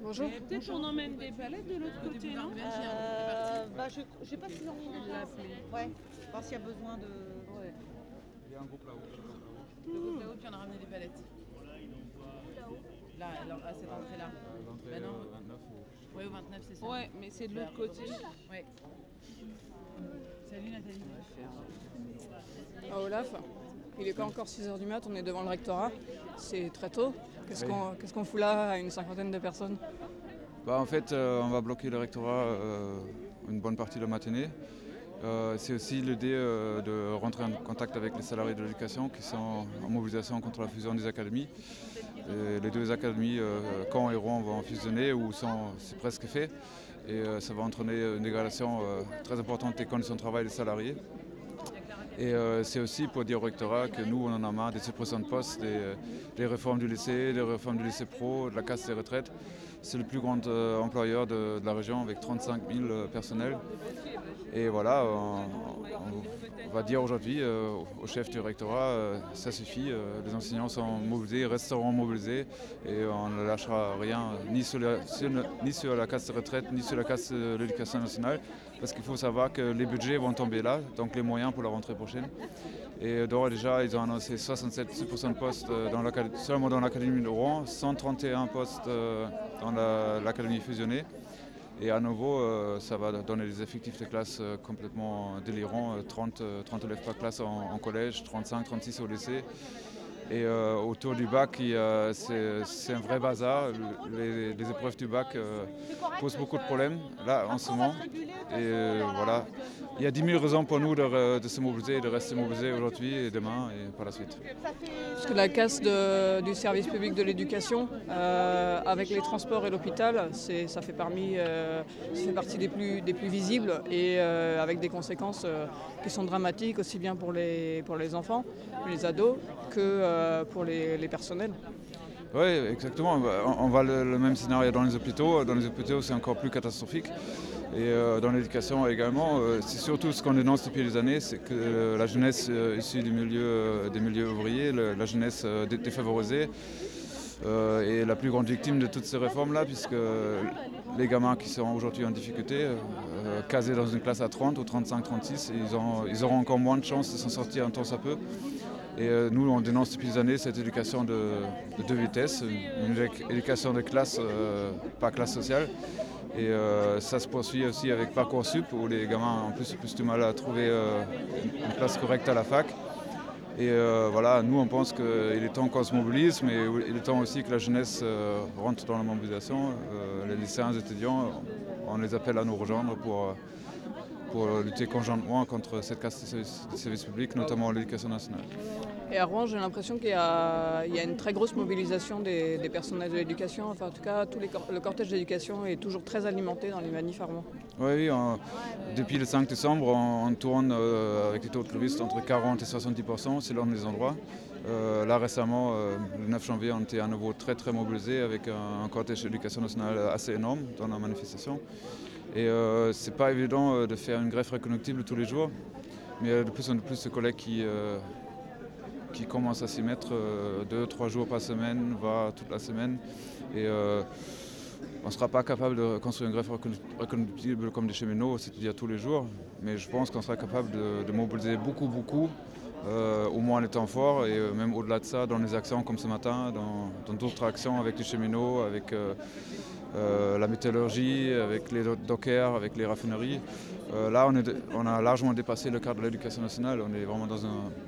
Bonjour. Peut-être on emmène des palettes de l'autre côté, non? Je sais pas si on ouais, voir s'il y a besoin de. Ouais. Il y a un groupe là-haut. Le groupe là-haut, puis on a ramené des palettes. Là, à cette entrée-là. L'entrée Ben non. 29 ou... Ouais, au 29, c'est ça. Ouais, mais c'est de l'autre côté. Ouais. Salut Nathalie. À Olaf, il n'est pas encore 6h du mat, on est devant le rectorat. C'est très tôt. Qu'est-ce qu'on fout là à une cinquantaine de personnes? En fait, on va bloquer le rectorat une bonne partie de la matinée. C'est aussi l'idée de rentrer en contact avec les salariés de l'éducation qui sont en mobilisation contre la fusion des académies. Et les deux académies, Caen et Rouen, vont fusionner ou c'est presque fait. Et ça va entraîner une dégradation très importante des conditions de travail des salariés. Et c'est aussi pour dire au rectorat que nous, on en a marre des suppressions de postes, des réformes du lycée, des réformes du lycée pro, de la casse des retraites. C'est le plus grand employeur de la région avec 35 000 personnels. Et voilà, on va dire aujourd'hui au chef du rectorat, ça suffit, les enseignants sont mobilisés, resteront mobilisés et on ne lâchera rien, ni sur la casse des retraites, ni sur la casse de l'éducation nationale, parce qu'il faut savoir que les budgets vont tomber là, donc les moyens pour la rentrée prochaine. Et d'ores et déjà, ils ont annoncé 67% de postes seulement dans l'académie de Rouen, 131 postes dans l'académie fusionnée. Et à nouveau, ça va donner des effectifs de classe complètement délirants, 30 élèves par classe en collège, 35, 36 au lycée. Et autour du bac, c'est un vrai bazar. Les épreuves du bac posent beaucoup de problèmes là en ce moment. Et voilà, il y a 10 000 raisons pour nous de se mobiliser, de rester mobilisés aujourd'hui et demain et par la suite. Parce que la casse du service public de l'éducation, avec les transports et l'hôpital, ça fait partie des plus visibles et avec des conséquences qui sont dramatiques aussi bien pour les enfants, les ados, que pour les personnels. Oui, exactement. On voit le même scénario dans les hôpitaux. Dans les hôpitaux, c'est encore plus catastrophique. Et dans l'éducation également, c'est surtout ce qu'on dénonce depuis des années, c'est que la jeunesse issue des milieux ouvriers, la jeunesse défavorisée, est la plus grande victime de toutes ces réformes-là, puisque les gamins qui sont aujourd'hui en difficulté, casés dans une classe à 30 ou 35-36, ils auront encore moins de chances de s'en sortir un temps soit peu. Et nous, on dénonce depuis des années cette éducation de deux vitesses, une éducation de classe, pas classe sociale. Et ça se poursuit aussi avec Parcoursup, où les gamins ont plus du mal à trouver une place correcte à la fac. Et voilà, nous on pense qu'il est temps qu'on se mobilise, mais il est temps aussi que la jeunesse rentre dans la mobilisation. Les lycéens et étudiants, on les appelle à nous rejoindre pour lutter conjointement contre cette casse des services publics, notamment l'éducation nationale. Et à Rouen, j'ai l'impression qu'il y a une très grosse mobilisation des personnels de l'éducation. Enfin, en tout cas, le cortège d'éducation est toujours très alimenté dans les manifs à Rouen. Oui, depuis le 5 décembre, on tourne avec les taux de touristes entre 40 et 70% selon les endroits. Là récemment, le 9 janvier, on était à nouveau très très mobilisés avec un cortège d'éducation nationale assez énorme dans la manifestation. Et c'est pas évident de faire une greffe reconductible tous les jours, mais il y a de plus en plus de collègues qui commencent à s'y mettre 2-3 jours par semaine, voire toute la semaine. Et on ne sera pas capable de construire une greffe reconductible comme des cheminots, c'est-à-dire tous les jours, mais je pense qu'on sera capable de mobiliser beaucoup, au moins les temps forts et même au-delà de ça, dans des actions comme ce matin, dans d'autres actions avec les cheminots, avec la métallurgie, avec les dockers, avec les raffineries. Là, on a largement dépassé le cadre de l'éducation nationale, on est vraiment dans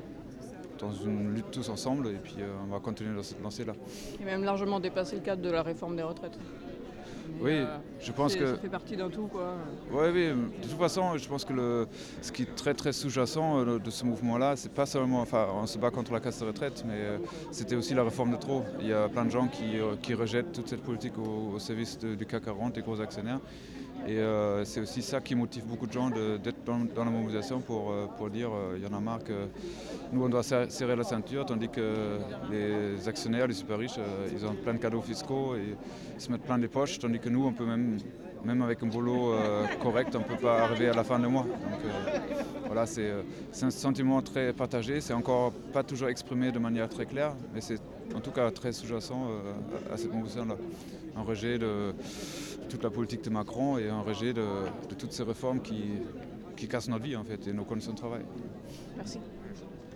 une lutte tous ensemble et puis on va continuer dans cette lancée-là. Et même largement dépassé le cadre de la réforme des retraites. Oui, je pense que... Ça fait partie d'un tout, quoi. Oui, de toute façon, je pense que ce qui est très très sous-jacent de ce mouvement-là, c'est pas seulement, enfin, on se bat contre la casse de retraite, mais c'était aussi la réforme de trop. Il y a plein de gens qui rejettent toute cette politique au service du CAC 40, des gros actionnaires. Et c'est aussi ça qui motive beaucoup de gens d'être dans la mobilisation pour dire il y en a marre que nous on doit serrer la ceinture, tandis que les actionnaires, les super riches, ils ont plein de cadeaux fiscaux et ils se mettent plein des poches, tandis que nous on peut même même avec un boulot correct, on ne peut pas arriver à la fin du mois. Donc voilà, c'est un sentiment très partagé. C'est encore pas toujours exprimé de manière très claire, mais c'est en tout cas très sous-jacent à cette mobilisation-là. Un rejet de toute la politique de Macron et un rejet de toutes ces réformes qui cassent notre vie en fait et nos conditions de travail. Merci.